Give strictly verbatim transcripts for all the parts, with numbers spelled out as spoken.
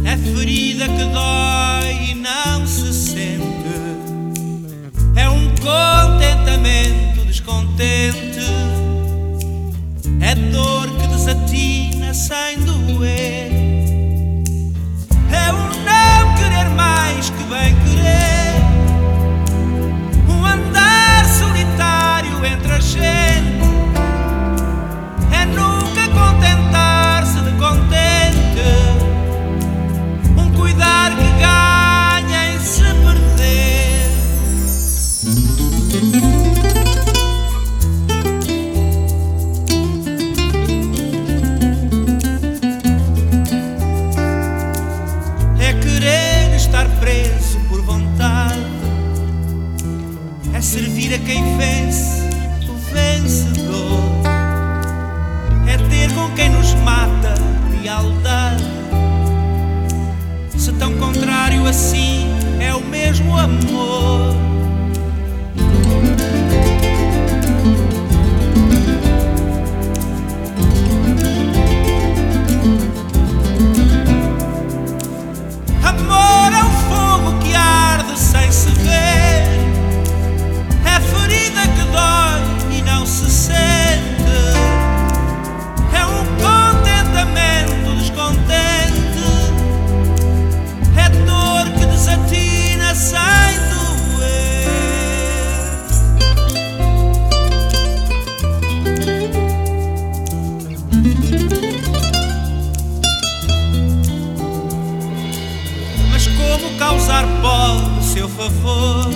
É ferida que dói e não se sente. É um contentamento descontente. É dor que desatina sem doer. É um não querer mais que bem querer. Um andar solitário entre a gente. É nunca contentar-se de contente. Um cuidar que ganha em se perder. É querer estar preso por vontade. É servir a quem vence, o vencedor. É ter com quem nos mata lealdade. Se tão contrário assim é o mesmo amor. Amor é um fogo que arde sem se ver. É ferida que dói e não se sente. É um contentamento descontente. É dor que desatina sem doer. Mas como causar pó o seu favor?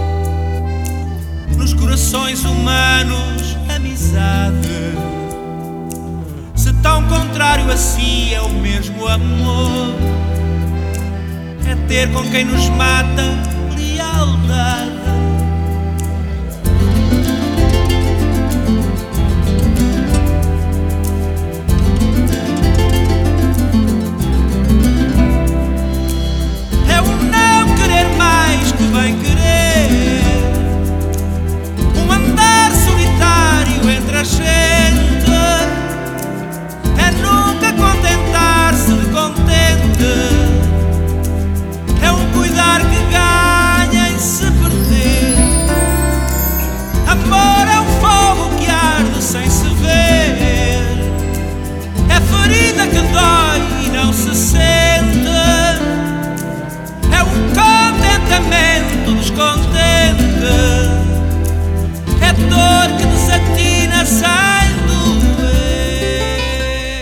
Nos corações humanos, amizade. Se tão contrário a si é o mesmo amor. É ter com quem nos mata lealdade. É um não querer mais que bem querer. Um andar solitário entre a gente. É nunca contentar-se de contente. É um cuidar que ganha em se perder. Amor é um fogo que arde sem se ver. É ferida que dói e não se sente. É um contentamento descontente. É dor que desatina sem doer.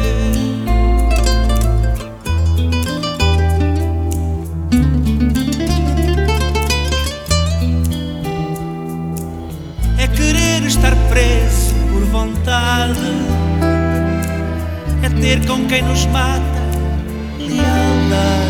É querer estar preso por vontade. É ter com quem nos mata lealdade.